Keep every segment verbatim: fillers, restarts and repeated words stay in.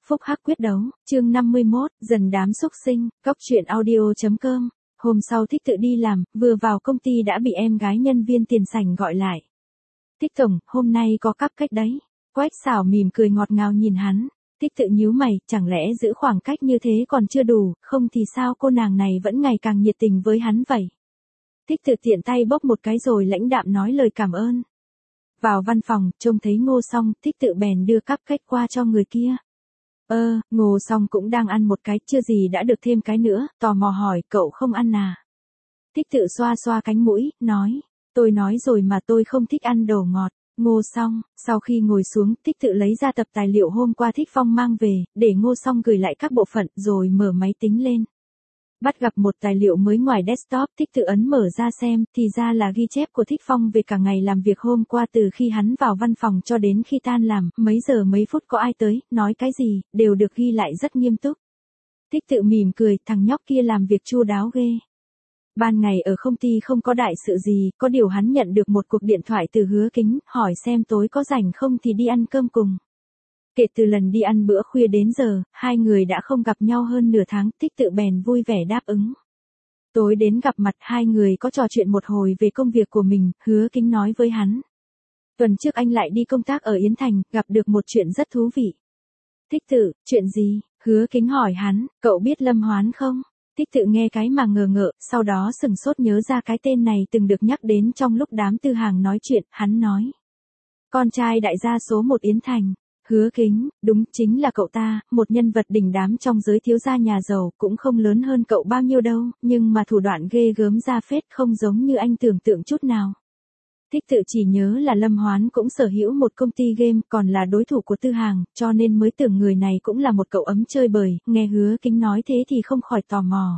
Phúc hắc quyết đấu, chương năm mươi mốt, dần đám xúc sinh, góc truyện audio.com. Hôm sau Thích Tự đi làm, vừa vào công ty đã bị em gái nhân viên tiền sảnh gọi lại. Thích tổng, hôm nay có cắp cách đấy. Quách Xảo mỉm cười ngọt ngào nhìn hắn. Thích Tự nhíu mày, chẳng lẽ giữ khoảng cách như thế còn chưa đủ, không thì sao cô nàng này vẫn ngày càng nhiệt tình với hắn vậy. Thích Tự tiện tay bốc một cái rồi lãnh đạm nói lời cảm ơn. Vào văn phòng, trông thấy Ngô Song, Thích Tự bèn đưa cắp cách qua cho người kia. Ơ, Ngô Song cũng đang ăn một cái, chưa gì đã được thêm cái nữa, tò mò hỏi, cậu không ăn à? Thích Tự xoa xoa cánh mũi, nói, tôi nói rồi mà tôi không thích ăn đồ ngọt. Ngô Song, sau khi ngồi xuống, Thích Tự lấy ra tập tài liệu hôm qua Thích Phong mang về, để Ngô Song gửi lại các bộ phận, rồi mở máy tính lên. Bắt gặp một tài liệu mới ngoài desktop, Thích Tự ấn mở ra xem, thì ra là ghi chép của Thích Phong về cả ngày làm việc hôm qua từ khi hắn vào văn phòng cho đến khi tan làm, mấy giờ mấy phút có ai tới, nói cái gì, đều được ghi lại rất nghiêm túc. Thích Tự mỉm cười, thằng nhóc kia làm việc chu đáo ghê. Ban ngày ở công ty không có đại sự gì, có điều hắn nhận được một cuộc điện thoại từ Hứa Kính, hỏi xem tối có rảnh không thì đi ăn cơm cùng. Kể từ lần đi ăn bữa khuya đến giờ, hai người đã không gặp nhau hơn nửa tháng, Thích Tự bèn vui vẻ đáp ứng. Tối đến gặp mặt, hai người có trò chuyện một hồi về công việc của mình, Hứa Kính nói với hắn. Tuần trước anh lại đi công tác ở Yến Thành, gặp được một chuyện rất thú vị. Thích Tự, chuyện gì? Hứa Kính hỏi hắn, cậu biết Lâm Hoán không? Thích Tự nghe cái mà ngờ ngợ, sau đó sừng sốt nhớ ra cái tên này từng được nhắc đến trong lúc đám tư hàng nói chuyện, hắn nói. Con trai đại gia số một Yến Thành. Hứa Kính, đúng, chính là cậu ta, một nhân vật đỉnh đám trong giới thiếu gia nhà giàu, cũng không lớn hơn cậu bao nhiêu đâu, nhưng mà thủ đoạn ghê gớm ra phết, không giống như anh tưởng tượng chút nào. Thích Tự chỉ nhớ là Lâm Hoán cũng sở hữu một công ty game, còn là đối thủ của tư hàng, cho nên mới tưởng người này cũng là một cậu ấm chơi bời, nghe Hứa Kính nói thế thì không khỏi tò mò.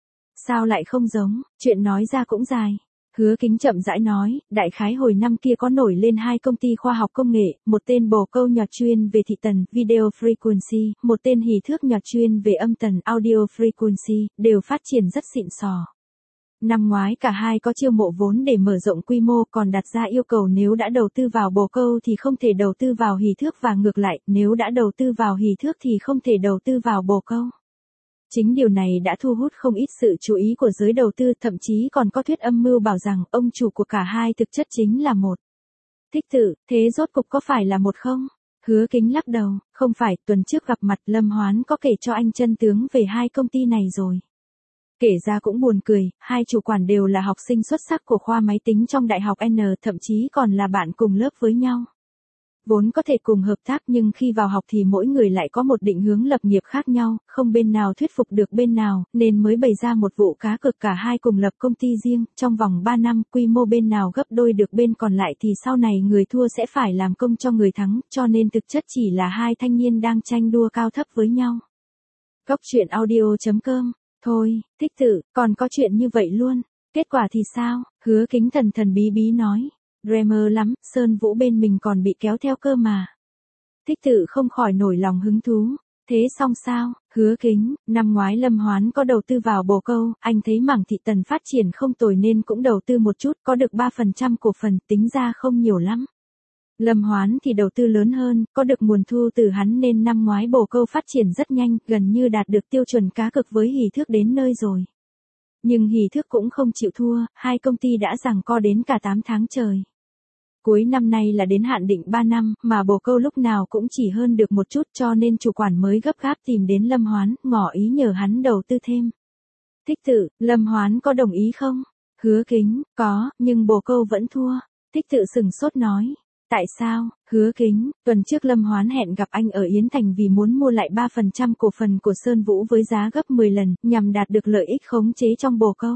Sao lại không giống, chuyện nói ra cũng dài. Hứa Kính chậm rãi nói, đại khái hồi năm kia có nổi lên hai công ty khoa học công nghệ, một tên bồ câu nhọt chuyên về thị tần, video frequency, một tên hỉ thước nhọt chuyên về âm tần, audio frequency, đều phát triển rất xịn sò. Năm ngoái cả hai có chiêu mộ vốn để mở rộng quy mô, còn đặt ra yêu cầu nếu đã đầu tư vào bồ câu thì không thể đầu tư vào hỉ thước và ngược lại, nếu đã đầu tư vào hỉ thước thì không thể đầu tư vào bồ câu. Chính điều này đã thu hút không ít sự chú ý của giới đầu tư, thậm chí còn có thuyết âm mưu bảo rằng ông chủ của cả hai thực chất chính là một. Thích Tự, thế rốt cục có phải là một không? Hứa Kính lắc đầu, không phải, tuần trước gặp mặt Lâm Hoán có kể cho anh chân tướng về hai công ty này rồi. Kể ra cũng buồn cười, hai chủ quản đều là học sinh xuất sắc của khoa máy tính trong Đại học N, thậm chí còn là bạn cùng lớp với nhau. Vốn có thể cùng hợp tác nhưng khi vào học thì mỗi người lại có một định hướng lập nghiệp khác nhau, không bên nào thuyết phục được bên nào, nên mới bày ra một vụ cá cược cả hai cùng lập công ty riêng, trong vòng ba năm quy mô bên nào gấp đôi được bên còn lại thì sau này người thua sẽ phải làm công cho người thắng, cho nên thực chất chỉ là hai thanh niên đang tranh đua cao thấp với nhau. Góc truyện audio.com. Thôi, Thích Tự, còn có chuyện như vậy luôn. Kết quả thì sao? Hứa Kính thần thần bí bí nói. Dreamer lắm, Sơn Vũ bên mình còn bị kéo theo cơ mà. Thích Tự không khỏi nổi lòng hứng thú. Thế xong sao? Hứa Kính, năm ngoái Lâm Hoán có đầu tư vào bồ câu, anh thấy mảng thị tần phát triển không tồi nên cũng đầu tư một chút, có được ba phần trăm cổ phần, tính ra không nhiều lắm. Lâm Hoán thì đầu tư lớn hơn, có được nguồn thu từ hắn nên năm ngoái bồ câu phát triển rất nhanh, gần như đạt được tiêu chuẩn cá cược với hỉ thước đến nơi rồi. Nhưng hỉ thước cũng không chịu thua, hai công ty đã giằng co đến cả tám tháng trời. Cuối năm nay là đến hạn định ba năm, mà bồ câu lúc nào cũng chỉ hơn được một chút cho nên chủ quản mới gấp gáp tìm đến Lâm Hoán, ngỏ ý nhờ hắn đầu tư thêm. Thích Tự, Lâm Hoán có đồng ý không? Hứa Kính, có, nhưng bồ câu vẫn thua. Thích Tự sừng sốt nói. Tại sao? Hứa Kính, tuần trước Lâm Hoán hẹn gặp anh ở Yến Thành vì muốn mua lại ba phần trăm cổ phần của Sơn Vũ với giá gấp mười lần, nhằm đạt được lợi ích khống chế trong bồ câu.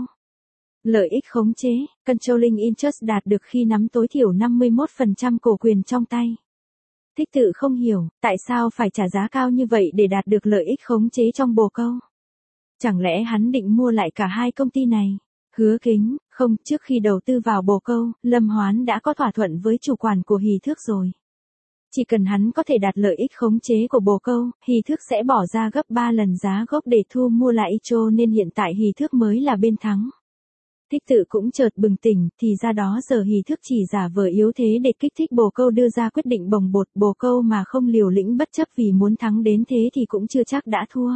Lợi ích khống chế, controlling interest đạt được khi nắm tối thiểu năm mươi mốt phần trăm cổ quyền trong tay. Thích Tự không hiểu, tại sao phải trả giá cao như vậy để đạt được lợi ích khống chế trong bồ câu? Chẳng lẽ hắn định mua lại cả hai công ty này? Hứa Kính, không, trước khi đầu tư vào bồ câu, Lâm Hoán đã có thỏa thuận với chủ quản của hỉ thước rồi. Chỉ cần hắn có thể đạt lợi ích khống chế của bồ câu, hỉ thước sẽ bỏ ra gấp ba lần giá gốc để thu mua lại cho nên hiện tại hỉ thước mới là bên thắng. Thích tự cũng chợt bừng tỉnh, thì ra đó giờ hỷ thức chỉ giả vờ yếu thế để kích thích bồ câu đưa ra quyết định bồng bột, bồ câu mà không liều lĩnh bất chấp vì muốn thắng đến thế thì cũng chưa chắc đã thua.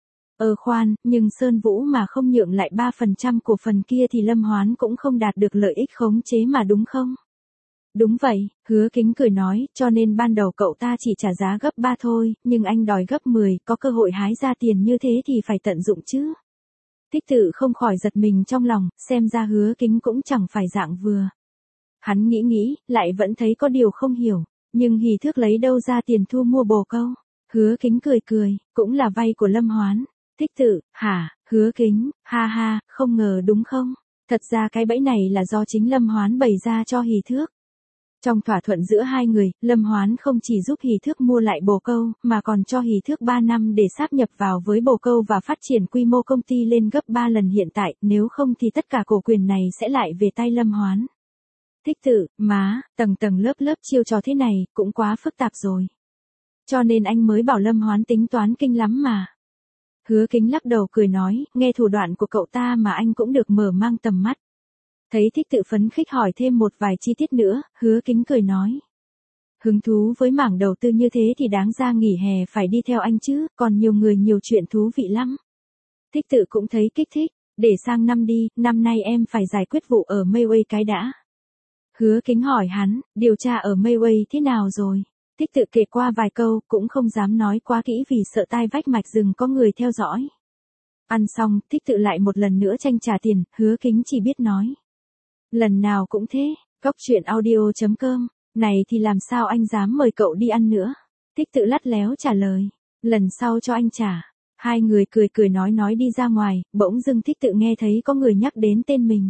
Ờ khoan, nhưng Sơn Vũ mà không nhượng lại ba phần trăm cổ phần kia thì Lâm Hoán cũng không đạt được lợi ích khống chế mà đúng không? Đúng vậy, Hứa Kính cười nói, cho nên ban đầu cậu ta chỉ trả giá gấp ba thôi, nhưng anh đòi gấp mười, có cơ hội hái ra tiền như thế thì phải tận dụng chứ. Thích tự không khỏi giật mình trong lòng, xem ra Hứa Kính cũng chẳng phải dạng vừa. Hắn nghĩ nghĩ, lại vẫn thấy có điều không hiểu, nhưng hỷ thước lấy đâu ra tiền thu mua bồ câu? Hứa Kính cười cười, cũng là vay của Lâm Hoán. Thích tự, hả, Hứa Kính, ha ha, không ngờ đúng không? Thật ra cái bẫy này là do chính Lâm Hoán bày ra cho hỷ thước. Trong thỏa thuận giữa hai người, Lâm Hoán không chỉ giúp hỷ thước mua lại bồ câu, mà còn cho hỷ thước ba năm để sáp nhập vào với bồ câu và phát triển quy mô công ty lên gấp ba lần hiện tại, nếu không thì tất cả cổ quyền này sẽ lại về tay Lâm Hoán. Thích tự, má, tầng tầng lớp lớp chiêu trò thế này, cũng quá phức tạp rồi. Cho nên anh mới bảo Lâm Hoán tính toán kinh lắm mà. Hứa Kính lắc đầu cười nói, nghe thủ đoạn của cậu ta mà anh cũng được mở mang tầm mắt. Thấy thích tự phấn khích hỏi thêm một vài chi tiết nữa, Hứa Kính cười nói. Hứng thú với mảng đầu tư như thế thì đáng ra nghỉ hè phải đi theo anh chứ, còn nhiều người nhiều chuyện thú vị lắm. Thích tự cũng thấy kích thích, để sang năm đi, năm nay em phải giải quyết vụ ở Mayway cái đã. Hứa Kính hỏi hắn, điều tra ở Mayway thế nào rồi? Thích tự kể qua vài câu, cũng không dám nói quá kỹ vì sợ tai vách mạch rừng có người theo dõi. Ăn xong, thích tự lại một lần nữa tranh trả tiền, Hứa Kính chỉ biết nói. Lần nào cũng thế, Cóc Truyện Audio chấm com, này thì làm sao anh dám mời cậu đi ăn nữa? Thích tự lắt léo trả lời, lần sau cho anh trả. Hai người cười cười nói nói đi ra ngoài, bỗng dưng thích tự nghe thấy có người nhắc đến tên mình.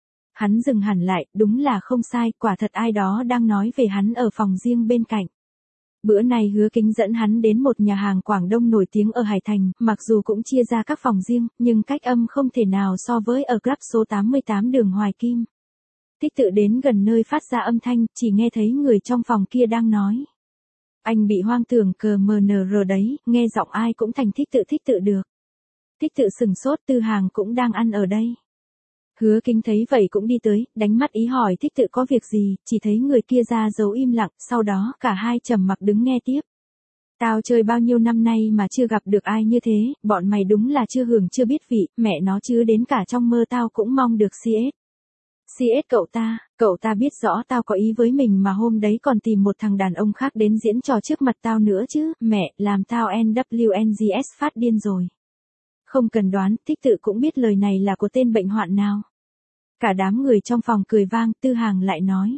Hắn dừng hẳn lại, đúng là không sai, quả thật ai đó đang nói về hắn ở phòng riêng bên cạnh. Bữa này Hứa Kính dẫn hắn đến một nhà hàng Quảng Đông nổi tiếng ở Hải Thành, mặc dù cũng chia ra các phòng riêng, nhưng cách âm không thể nào so với ở club số tám mươi tám đường Hoài Kim. Thích tự đến gần nơi phát ra âm thanh, chỉ nghe thấy người trong phòng kia đang nói. Anh bị hoang tưởng cờ mờ nờ rờ đấy, nghe giọng ai cũng thành thích tự thích tự được. Thích tự sừng sốt, Tư Hàng cũng đang ăn ở đây. Hứa Kính thấy vậy cũng đi tới, đánh mắt ý hỏi thích tự có việc gì, chỉ thấy người kia ra dấu im lặng, sau đó cả hai trầm mặc đứng nghe tiếp. Tao chơi bao nhiêu năm nay mà chưa gặp được ai như thế, bọn mày đúng là chưa hưởng chưa biết vị, mẹ nó chứ đến cả trong mơ tao cũng mong được xê ét. xê ét cậu ta, cậu ta biết rõ tao có ý với mình mà hôm đấy còn tìm một thằng đàn ông khác đến diễn trò trước mặt tao nữa chứ, mẹ, làm tao en vê en giê ét phát điên rồi. Không cần đoán, thích tự cũng biết lời này là của tên bệnh hoạn nào. Cả đám người trong phòng cười vang, Tư Hàng lại nói.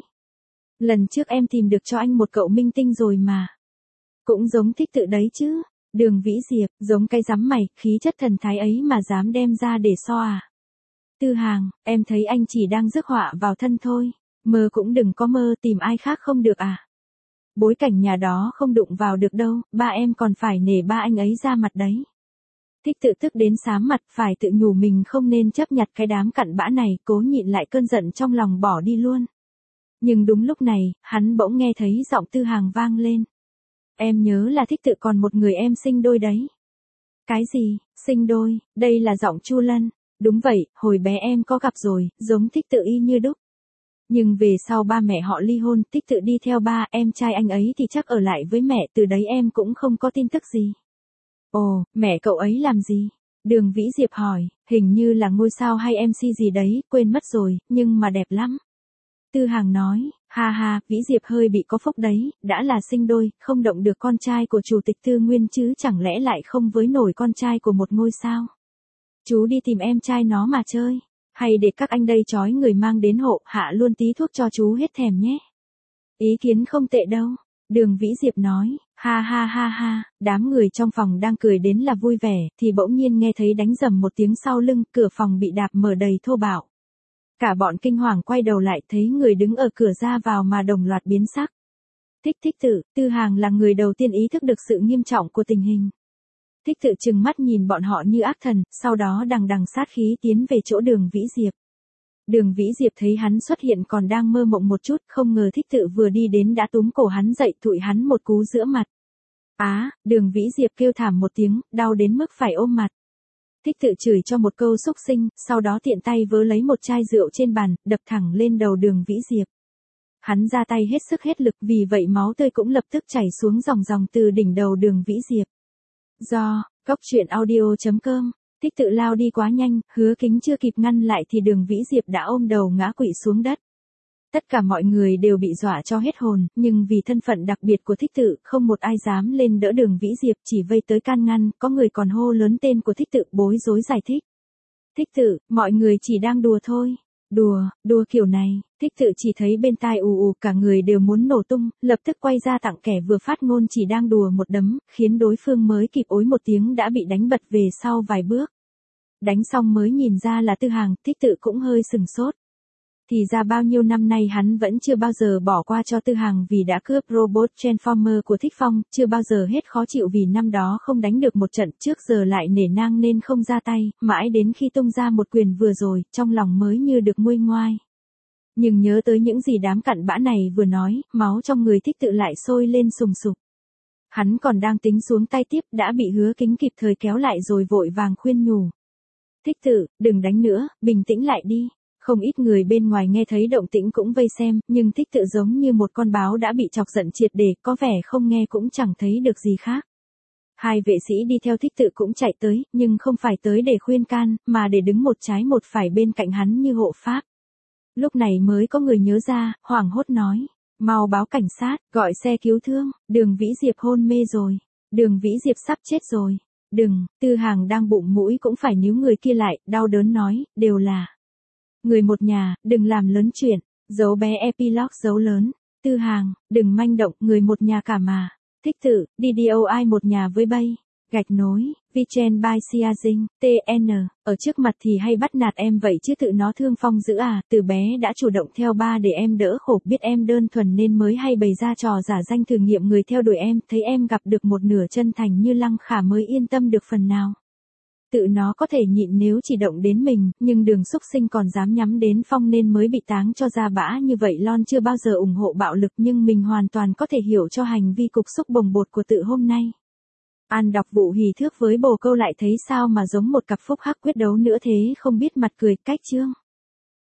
Lần trước em tìm được cho anh một cậu minh tinh rồi mà. Cũng giống thích tự đấy chứ, Đường Vĩ Diệp, giống cái rắm mày, khí chất thần thái ấy mà dám đem ra để so à. Tư Hàng, em thấy anh chỉ đang rước họa vào thân thôi, mơ cũng đừng có mơ tìm ai khác không được à. Bối cảnh nhà đó không đụng vào được đâu, ba em còn phải nể ba anh ấy ra mặt đấy. Thích tự tức đến xám mặt, phải tự nhủ mình không nên chấp nhặt cái đám cặn bã này, cố nhịn lại cơn giận trong lòng bỏ đi luôn. Nhưng đúng lúc này, hắn bỗng nghe thấy giọng Tư Hàng vang lên. Em nhớ là thích tự còn một người em sinh đôi đấy. Cái gì, sinh đôi, đây là giọng Chu Lân. Đúng vậy, hồi bé em có gặp rồi, giống thích tự y như đúc. Nhưng về sau ba mẹ họ ly hôn, thích tự đi theo ba, em trai anh ấy thì chắc ở lại với mẹ, từ đấy em cũng không có tin tức gì. Ồ, mẹ cậu ấy làm gì? Đường Vĩ Diệp hỏi, hình như là ngôi sao hay em xê gì đấy, quên mất rồi, nhưng mà đẹp lắm. Tư Hàng nói, ha ha, Vĩ Diệp hơi bị có phúc đấy, đã là sinh đôi, không động được con trai của chủ tịch Tư Nguyên chứ chẳng lẽ lại không với nổi con trai của một ngôi sao. Chú đi tìm em trai nó mà chơi, hay để các anh đây trói người mang đến hộ, hạ luôn tí thuốc cho chú hết thèm nhé. Ý kiến không tệ đâu, Đường Vĩ Diệp nói, ha ha ha ha, đám người trong phòng đang cười đến là vui vẻ, thì bỗng nhiên nghe thấy đánh rầm một tiếng sau lưng, cửa phòng bị đạp mở đầy thô bạo. Cả bọn kinh hoàng quay đầu lại thấy người đứng ở cửa ra vào mà đồng loạt biến sắc. Thích thích tự, Tư Hàng là người đầu tiên ý thức được sự nghiêm trọng của tình hình. Thích tự trừng mắt nhìn bọn họ như ác thần, sau đó đằng đằng sát khí tiến về chỗ Đường Vĩ Diệp. Đường Vĩ Diệp thấy hắn xuất hiện còn đang mơ mộng một chút, không ngờ thích tự vừa đi đến đã túm cổ hắn dậy thụi hắn một cú giữa mặt. Á, Đường Vĩ Diệp kêu thảm một tiếng, đau đến mức phải ôm mặt. Thích tự chửi cho một câu xúc sinh, sau đó tiện tay vớ lấy một chai rượu trên bàn, đập thẳng lên đầu Đường Vĩ Diệp. Hắn ra tay hết sức hết lực, vì vậy máu tươi cũng lập tức chảy xuống ròng ròng từ đỉnh đầu Đường Vĩ Diệp. Do, Cóc Truyện Audio chấm com, Thích tự lao đi quá nhanh, Hứa Kính chưa kịp ngăn lại thì Đường Vĩ Diệp đã ôm đầu ngã quỵ xuống đất. Tất cả mọi người đều bị dọa cho hết hồn, nhưng vì thân phận đặc biệt của Thích tự, không một ai dám lên đỡ Đường Vĩ Diệp, chỉ vây tới can ngăn, có người còn hô lớn tên của Thích tự, bối rối giải thích. Thích tự, mọi người chỉ đang đùa thôi. Đùa, đùa kiểu này, Thích tự chỉ thấy bên tai ù ù, cả người đều muốn nổ tung, lập tức quay ra tặng kẻ vừa phát ngôn chỉ đang đùa một đấm, khiến đối phương mới kịp ối một tiếng đã bị đánh bật về sau vài bước. Đánh xong mới nhìn ra là Tư Hàng, Thích tự cũng hơi sừng sốt. Thì ra bao nhiêu năm nay hắn vẫn chưa bao giờ bỏ qua cho Tư Hàng vì đã cướp robot Transformer của Thích Phong, chưa bao giờ hết khó chịu vì năm đó không đánh được một trận, trước giờ lại nể nang nên không ra tay, mãi đến khi tung ra một quyền vừa rồi, trong lòng mới như được nguôi ngoai. Nhưng nhớ tới những gì đám cặn bã này vừa nói, máu trong người Thích tự lại sôi lên sùng sục. Hắn còn đang tính xuống tay tiếp, đã bị Hứa Kính kịp thời kéo lại rồi vội vàng khuyên nhủ. Thích tự, đừng đánh nữa, bình tĩnh lại đi. Không ít người bên ngoài nghe thấy động tĩnh cũng vây xem, nhưng Thích tự giống như một con báo đã bị chọc giận triệt để, có vẻ không nghe cũng chẳng thấy được gì khác. Hai vệ sĩ đi theo Thích tự cũng chạy tới, nhưng không phải tới để khuyên can, mà để đứng một trái một phải bên cạnh hắn như hộ pháp. Lúc này mới có người nhớ ra, hoảng hốt nói, mau báo cảnh sát, gọi xe cứu thương, Đường Vĩ Diệp hôn mê rồi, Đường Vĩ Diệp sắp chết rồi. Đừng, Tư Hàng đang bụng mũi cũng phải níu người kia lại, đau đớn nói, đều là người một nhà, đừng làm lớn chuyện, dấu bé epilogue dấu lớn, Tư Hàng, đừng manh động, người một nhà cả mà, Thích tự, đi đi ô ai một nhà với bay, gạch nối, Vichen by Siazing, tê en, ở trước mặt thì hay bắt nạt em vậy chứ tự nó thương Phong dữ à, từ bé đã chủ động theo ba để em đỡ khổ, biết em đơn thuần nên mới hay bày ra trò giả danh thử nghiệm người theo đuổi em, thấy em gặp được một nửa chân thành như Lăng Khả mới yên tâm được phần nào. Tự nó có thể nhịn nếu chỉ động đến mình, nhưng Đường xúc sinh còn dám nhắm đến Phong nên mới bị táng cho ra bã như vậy. Lon chưa bao giờ ủng hộ bạo lực nhưng mình hoàn toàn có thể hiểu cho hành vi cục xúc bồng bột của tự hôm nay. An đọc vụ hỉ thước với bồ câu lại thấy sao mà giống một cặp phúc hắc quyết đấu nữa thế không biết mặt cười cách chương.